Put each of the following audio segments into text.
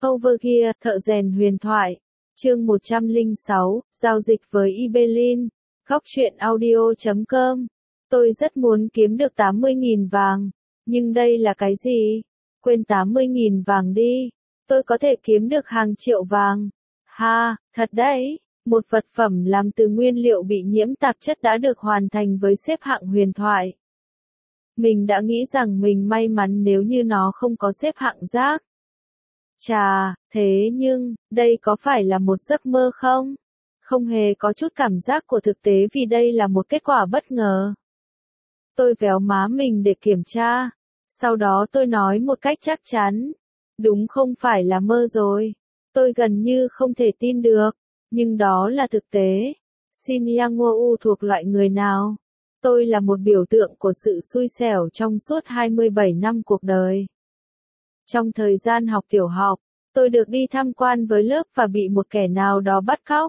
Overgear, thợ rèn huyền thoại. Chương 106, giao dịch với Ibelin. Góc truyện audio.com. Tôi rất muốn kiếm được 80.000 vàng. Nhưng đây là cái gì? Quên 80.000 vàng đi. Tôi có thể kiếm được hàng triệu vàng. Ha, thật đấy. Một vật phẩm làm từ nguyên liệu bị nhiễm tạp chất đã được hoàn thành với xếp hạng huyền thoại. Mình đã nghĩ rằng mình may mắn nếu như nó không có xếp hạng rác. Chà, thế nhưng, đây có phải là một giấc mơ không? Không hề có chút cảm giác của thực tế vì đây là một kết quả bất ngờ. Tôi véo má mình để kiểm tra. Sau đó tôi nói một cách chắc chắn. Đúng không phải là mơ rồi. Tôi gần như không thể tin được. Nhưng đó là thực tế. Shin Yang-woo thuộc loại người nào? Tôi là một biểu tượng của sự xui xẻo trong suốt 27 năm cuộc đời. Trong thời gian học tiểu học, tôi được đi tham quan với lớp và bị một kẻ nào đó bắt cóc.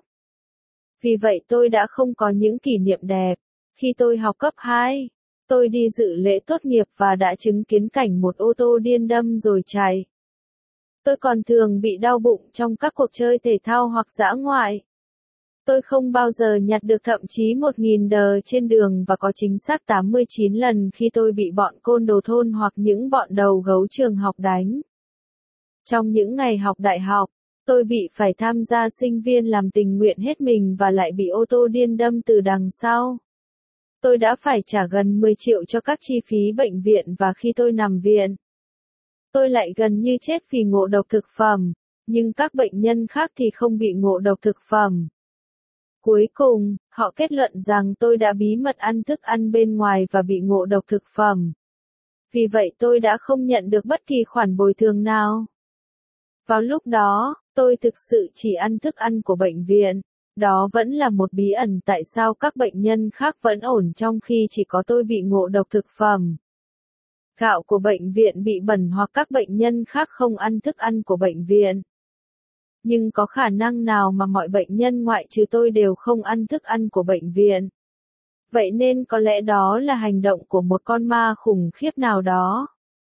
Vì vậy tôi đã không có những kỷ niệm đẹp. Khi tôi học cấp 2, tôi đi dự lễ tốt nghiệp và đã chứng kiến cảnh một ô tô điên đâm rồi chạy. Tôi còn thường bị đau bụng trong các cuộc chơi thể thao hoặc dã ngoại. Tôi không bao giờ nhặt được thậm chí 1.000 đờ trên đường và có chính xác 89 lần khi tôi bị bọn côn đồ thôn hoặc những bọn đầu gấu trường học đánh. Trong những ngày học đại học, tôi bị phải tham gia sinh viên làm tình nguyện hết mình và lại bị ô tô điên đâm từ đằng sau. Tôi đã phải trả gần 10 triệu cho các chi phí bệnh viện và khi tôi nằm viện, tôi lại gần như chết vì ngộ độc thực phẩm, nhưng các bệnh nhân khác thì không bị ngộ độc thực phẩm. Cuối cùng, họ kết luận rằng tôi đã bí mật ăn thức ăn bên ngoài và bị ngộ độc thực phẩm. Vì vậy tôi đã không nhận được bất kỳ khoản bồi thường nào. Vào lúc đó, tôi thực sự chỉ ăn thức ăn của bệnh viện. Đó vẫn là một bí ẩn tại sao các bệnh nhân khác vẫn ổn trong khi chỉ có tôi bị ngộ độc thực phẩm. Gạo của bệnh viện bị bẩn hoặc các bệnh nhân khác không ăn thức ăn của bệnh viện. Nhưng có khả năng nào mà mọi bệnh nhân ngoại trừ tôi đều không ăn thức ăn của bệnh viện? Vậy nên có lẽ đó là hành động của một con ma khủng khiếp nào đó.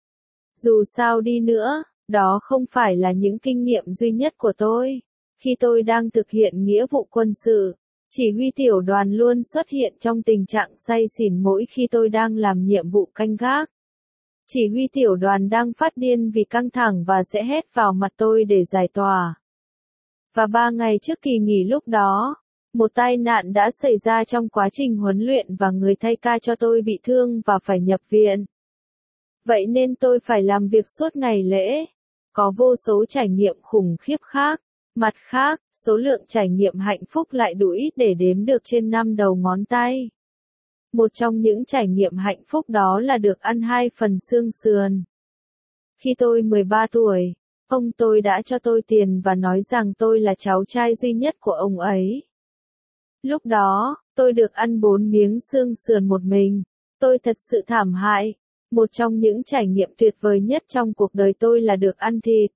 Dù sao đi nữa, đó không phải là những kinh nghiệm duy nhất của tôi. Khi tôi đang thực hiện nghĩa vụ quân sự, chỉ huy tiểu đoàn luôn xuất hiện trong tình trạng say xỉn mỗi khi tôi đang làm nhiệm vụ canh gác. Chỉ huy tiểu đoàn đang phát điên vì căng thẳng và sẽ hét vào mặt tôi để giải tỏa. Và 3 ngày trước kỳ nghỉ lúc đó, một tai nạn đã xảy ra trong quá trình huấn luyện và người thay ca cho tôi bị thương và phải nhập viện. Vậy nên tôi phải làm việc suốt ngày lễ. Có vô số trải nghiệm khủng khiếp khác. Mặt khác, số lượng trải nghiệm hạnh phúc lại đủ ít để đếm được trên 5 đầu ngón tay. Một trong những trải nghiệm hạnh phúc đó là được ăn 2 phần xương sườn. Khi tôi 13 tuổi, ông tôi đã cho tôi tiền và nói rằng tôi là cháu trai duy nhất của ông ấy. Lúc đó, tôi được ăn 4 miếng xương sườn một mình. Tôi thật sự thảm hại. Một trong những trải nghiệm tuyệt vời nhất trong cuộc đời tôi là được ăn thịt.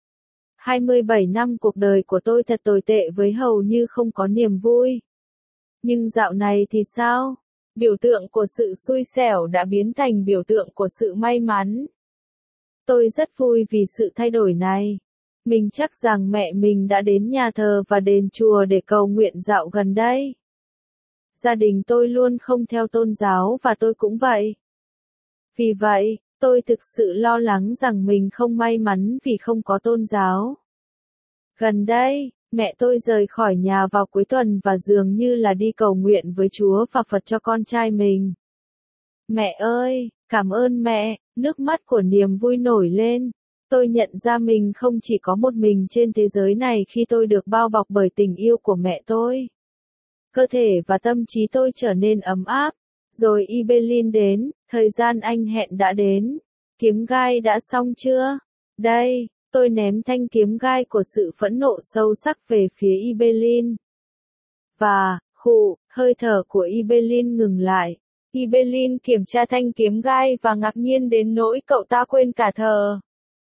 27 năm cuộc đời của tôi thật tồi tệ với hầu như không có niềm vui. Nhưng dạo này thì sao? Biểu tượng của sự xui xẻo đã biến thành biểu tượng của sự may mắn. Tôi rất vui vì sự thay đổi này. Mình chắc rằng mẹ mình đã đến nhà thờ và đền chùa để cầu nguyện dạo gần đây. Gia đình tôi luôn không theo tôn giáo và tôi cũng vậy. Vì vậy, tôi thực sự lo lắng rằng mình không may mắn vì không có tôn giáo. Gần đây, mẹ tôi rời khỏi nhà vào cuối tuần và dường như là đi cầu nguyện với Chúa và Phật cho con trai mình. Mẹ ơi, cảm ơn mẹ, nước mắt của niềm vui nổi lên. Tôi nhận ra mình không chỉ có một mình trên thế giới này khi tôi được bao bọc bởi tình yêu của mẹ tôi. Cơ thể và tâm trí tôi trở nên ấm áp. Rồi Ibelin đến, thời gian anh hẹn đã đến. Kiếm gai đã xong chưa? Đây, tôi ném thanh kiếm gai của sự phẫn nộ sâu sắc về phía Ibelin. Và, hơi thở của Ibelin ngừng lại. Ibelin kiểm tra thanh kiếm gai và ngạc nhiên đến nỗi cậu ta quên cả thở.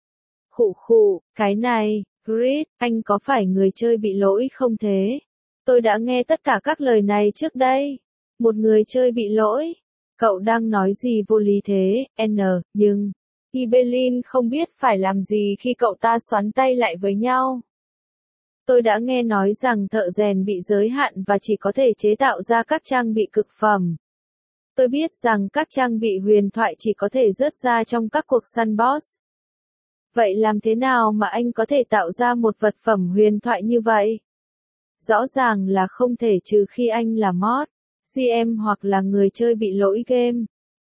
Cái này, Grit, anh có phải người chơi bị lỗi không thế? Tôi đã nghe tất cả các lời này trước đây. Một người chơi bị lỗi. Cậu đang nói gì vô lý thế, nhưng... Ibelin không biết phải làm gì khi cậu ta xoắn tay lại với nhau. Tôi đã nghe nói rằng thợ rèn bị giới hạn và chỉ có thể chế tạo ra các trang bị cực phẩm. Tôi biết rằng các trang bị huyền thoại chỉ có thể rớt ra trong các cuộc săn boss. Vậy làm thế nào mà anh có thể tạo ra một vật phẩm huyền thoại như vậy? Rõ ràng là không thể trừ khi anh là mod, GM hoặc là người chơi bị lỗi game.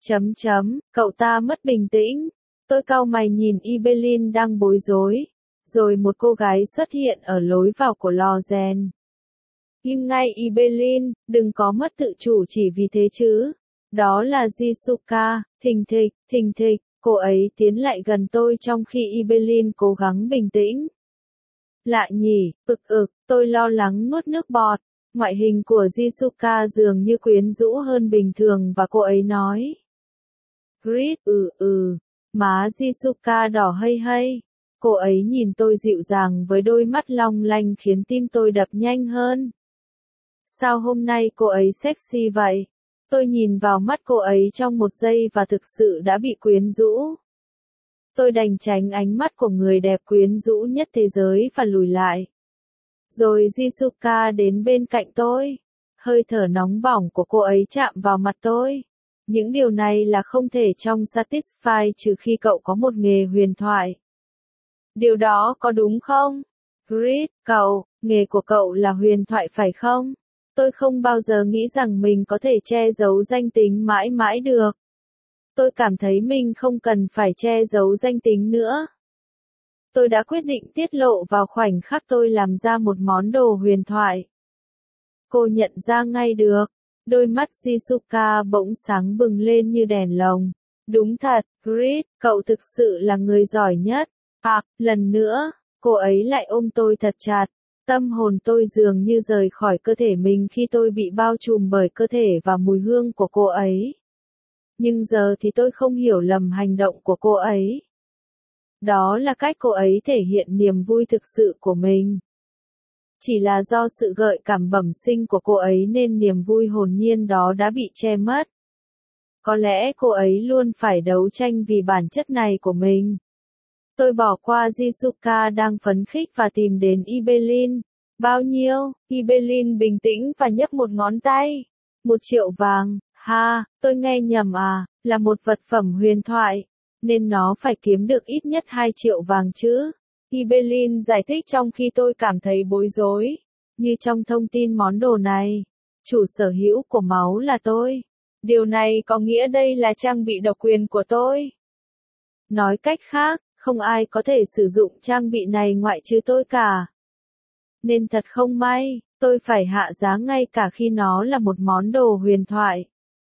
Cậu ta mất bình tĩnh. Tôi cau mày nhìn Ibelin đang bối rối. Rồi một cô gái xuất hiện ở lối vào của lò rèn. Im ngay Ibelin, đừng có mất tự chủ chỉ vì thế chứ. Đó là Jisuka, thình thịch, cô ấy tiến lại gần tôi trong khi Ibelin cố gắng bình tĩnh. Lạ nhỉ, tôi lo lắng nuốt nước bọt. Ngoại hình của Jisuka dường như quyến rũ hơn bình thường và cô ấy nói. Grit, má Jisuka đỏ hây hây. Cô ấy nhìn tôi dịu dàng với đôi mắt long lanh khiến tim tôi đập nhanh hơn. Sao hôm nay cô ấy sexy vậy? Tôi nhìn vào mắt cô ấy trong một giây và thực sự đã bị quyến rũ. Tôi đành tránh ánh mắt của người đẹp quyến rũ nhất thế giới và lùi lại. Rồi Jisuka đến bên cạnh tôi. Hơi thở nóng bỏng của cô ấy chạm vào mặt tôi. Những điều này là không thể trong Satisfy trừ khi cậu có một nghề huyền thoại. Điều đó có đúng không? Grit, nghề của cậu là huyền thoại phải không? Tôi không bao giờ nghĩ rằng mình có thể che giấu danh tính mãi mãi được. Tôi cảm thấy mình không cần phải che giấu danh tính nữa. Tôi đã quyết định tiết lộ vào khoảnh khắc tôi làm ra một món đồ huyền thoại. Cô nhận ra ngay được. Đôi mắt Jisuka bỗng sáng bừng lên như đèn lồng. Đúng thật, Grit, cậu thực sự là người giỏi nhất. Lần nữa, cô ấy lại ôm tôi thật chặt. Tâm hồn tôi dường như rời khỏi cơ thể mình khi tôi bị bao trùm bởi cơ thể và mùi hương của cô ấy. Nhưng giờ thì tôi không hiểu lầm hành động của cô ấy. Đó là cách cô ấy thể hiện niềm vui thực sự của mình. Chỉ là do sự gợi cảm bẩm sinh của cô ấy nên niềm vui hồn nhiên đó đã bị che mất. Có lẽ cô ấy luôn phải đấu tranh vì bản chất này của mình. Tôi bỏ qua Jisuka đang phấn khích và tìm đến Ibelin. Bao nhiêu? Ibelin bình tĩnh và nhấc một ngón tay. 1.000.000 vàng. Tôi nghe nhầm à, là một vật phẩm huyền thoại. Nên nó phải kiếm được ít nhất 2 triệu vàng chứ. Ibelin giải thích trong khi tôi cảm thấy bối rối. Như trong thông tin món đồ này. Chủ sở hữu của máu là tôi. Điều này có nghĩa đây là trang bị độc quyền của tôi. Nói cách khác, không ai có thể sử dụng trang bị này ngoại trừ tôi cả. Nên thật không may, tôi phải hạ giá ngay cả khi nó là một món đồ huyền thoại.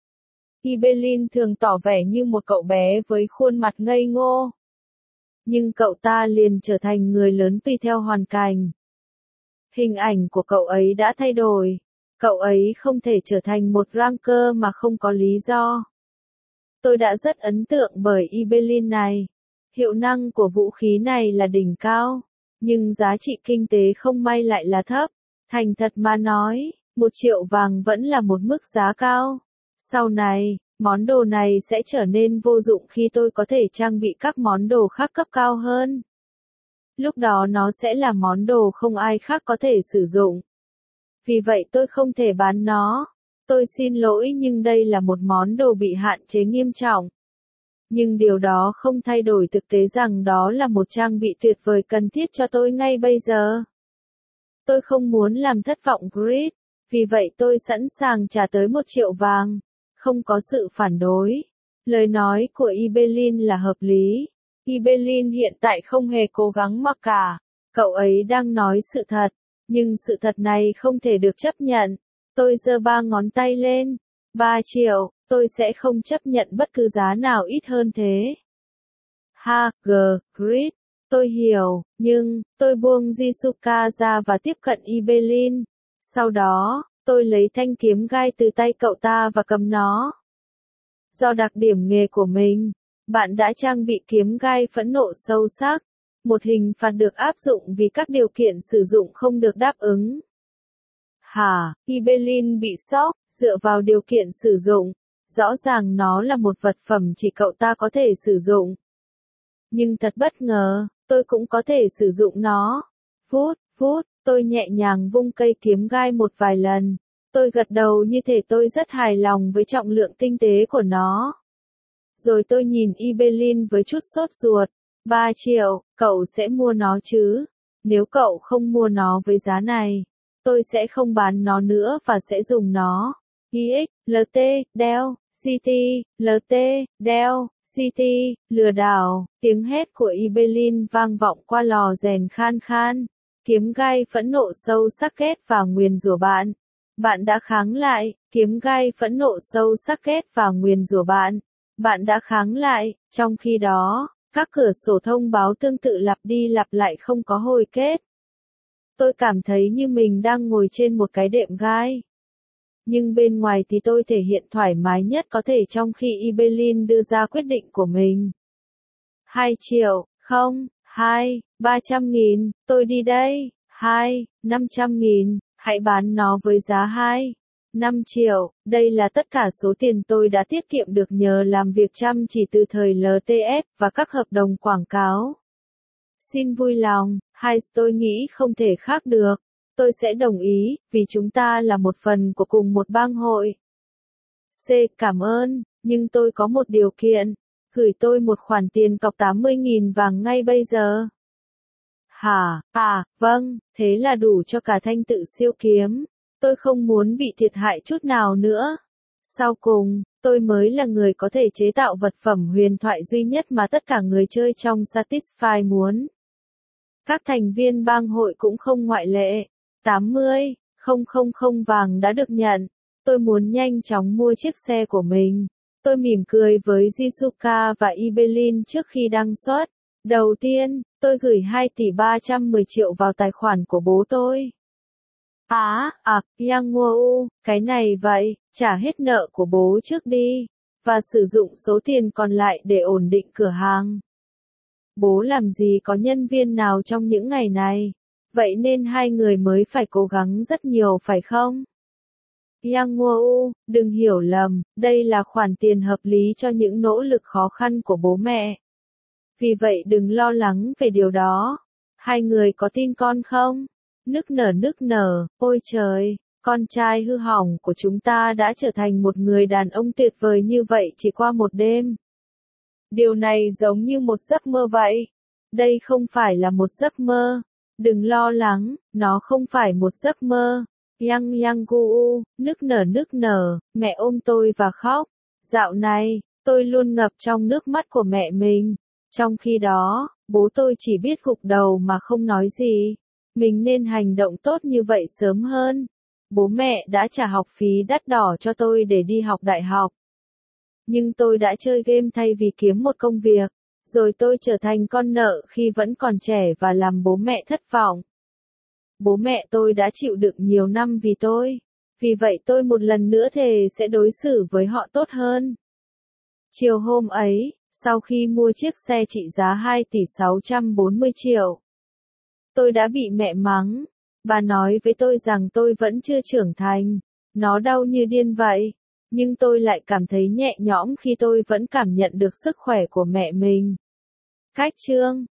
Ibelin thường tỏ vẻ như một cậu bé với khuôn mặt ngây ngô. Nhưng cậu ta liền trở thành người lớn tùy theo hoàn cảnh. Hình ảnh của cậu ấy đã thay đổi. Cậu ấy không thể trở thành một ranker mà không có lý do. Tôi đã rất ấn tượng bởi Ibelin này. Hiệu năng của vũ khí này là đỉnh cao. Nhưng giá trị kinh tế không may lại là thấp. Thành thật mà nói, 1.000.000 vàng vẫn là một mức giá cao. Sau này, món đồ này sẽ trở nên vô dụng khi tôi có thể trang bị các món đồ khác cấp cao hơn. Lúc đó nó sẽ là món đồ không ai khác có thể sử dụng. Vì vậy tôi không thể bán nó. Tôi xin lỗi nhưng đây là một món đồ bị hạn chế nghiêm trọng. Nhưng điều đó không thay đổi thực tế rằng đó là một trang bị tuyệt vời cần thiết cho tôi ngay bây giờ. Tôi không muốn làm thất vọng Grit, vì vậy tôi sẵn sàng trả tới 1.000.000 vàng. Không có sự phản đối. Lời nói của Ibelin là hợp lý. Ibelin hiện tại không hề cố gắng mà cả. Cậu ấy đang nói sự thật. Nhưng sự thật này không thể được chấp nhận. Tôi giơ 3 ngón tay lên. 3 triệu, tôi sẽ không chấp nhận bất cứ giá nào ít hơn thế. Grit, tôi hiểu, nhưng, tôi buông Jisuka ra và tiếp cận Ibelin. Sau đó, tôi lấy thanh kiếm gai từ tay cậu ta và cầm nó. Do đặc điểm nghề của mình, bạn đã trang bị kiếm gai phẫn nộ sâu sắc. Một hình phạt được áp dụng vì các điều kiện sử dụng không được đáp ứng. Ibelin bị sốc, dựa vào điều kiện sử dụng. Rõ ràng nó là một vật phẩm chỉ cậu ta có thể sử dụng. Nhưng thật bất ngờ, tôi cũng có thể sử dụng nó. Phút, tôi nhẹ nhàng vung cây kiếm gai một vài lần. Tôi gật đầu như thể tôi rất hài lòng với trọng lượng tinh tế của nó. Rồi tôi nhìn Ibelin với chút sốt ruột. 3 triệu, cậu sẽ mua nó chứ? Nếu cậu không mua nó với giá này, tôi sẽ không bán nó nữa và sẽ dùng nó. IX, LT, Dell, CT, LT, Dell, CT, lừa đảo, tiếng hét của Ibelin vang vọng qua lò rèn khan khan. Kiếm gai phẫn nộ sâu sắc ghét và nguyền rủa bạn. Bạn đã kháng lại, kiếm gai phẫn nộ sâu sắc ghét và nguyền rủa bạn. Bạn đã kháng lại, trong khi đó, các cửa sổ thông báo tương tự lặp đi lặp lại không có hồi kết. Tôi cảm thấy như mình đang ngồi trên một cái đệm gai. Nhưng bên ngoài thì tôi thể hiện thoải mái nhất có thể trong khi Ibelin đưa ra quyết định của mình. 2 triệu, không, 300.000, tôi đi đây, 500.000, hãy bán nó với giá 5 triệu, đây là tất cả số tiền tôi đã tiết kiệm được nhờ làm việc chăm chỉ từ thời LTS và các hợp đồng quảng cáo. Xin vui lòng, tôi nghĩ không thể khác được. Tôi sẽ đồng ý, vì chúng ta là một phần của cùng một bang hội. Cảm ơn, nhưng tôi có một điều kiện. Gửi tôi một khoản tiền cọc 80.000 vàng ngay bây giờ. Vâng, thế là đủ cho cả thanh tự siêu kiếm. Tôi không muốn bị thiệt hại chút nào nữa. Sau cùng, tôi mới là người có thể chế tạo vật phẩm huyền thoại duy nhất mà tất cả người chơi trong Satisfy muốn. Các thành viên bang hội cũng không ngoại lệ. 80.000 vàng đã được nhận. Tôi muốn nhanh chóng mua chiếc xe của mình. Tôi mỉm cười với Jisuka và Ibelin trước khi đăng xuất. Đầu tiên, tôi gửi 2,310 triệu vào tài khoản của bố tôi. Yang Ngô, cái này vậy, trả hết nợ của bố trước đi, và sử dụng số tiền còn lại để ổn định cửa hàng. Bố làm gì có nhân viên nào trong những ngày này, vậy nên hai người mới phải cố gắng rất nhiều phải không? Yang Ngô, đừng hiểu lầm, đây là khoản tiền hợp lý cho những nỗ lực khó khăn của bố mẹ. Vì vậy đừng lo lắng về điều đó. Hai người có tin con không? Nức nở, ôi trời, con trai hư hỏng của chúng ta đã trở thành một người đàn ông tuyệt vời như vậy chỉ qua một đêm. Điều này giống như một giấc mơ vậy. Đây không phải là một giấc mơ. Đừng lo lắng, nó không phải một giấc mơ. Yang Gu, nức nở, mẹ ôm tôi và khóc. Dạo này, tôi luôn ngập trong nước mắt của mẹ mình. Trong khi đó, bố tôi chỉ biết gục đầu mà không nói gì. Mình nên hành động tốt như vậy sớm hơn. Bố mẹ đã trả học phí đắt đỏ cho tôi để đi học đại học. Nhưng tôi đã chơi game thay vì kiếm một công việc. Rồi tôi trở thành con nợ khi vẫn còn trẻ và làm bố mẹ thất vọng. Bố mẹ tôi đã chịu đựng nhiều năm vì tôi. Vì vậy tôi một lần nữa thề sẽ đối xử với họ tốt hơn. Chiều hôm ấy, sau khi mua chiếc xe trị giá 2,640 triệu, tôi đã bị mẹ mắng. Bà nói với tôi rằng tôi vẫn chưa trưởng thành. Nó đau như điên vậy. Nhưng tôi lại cảm thấy nhẹ nhõm khi tôi vẫn cảm nhận được sức khỏe của mẹ mình. Cách chương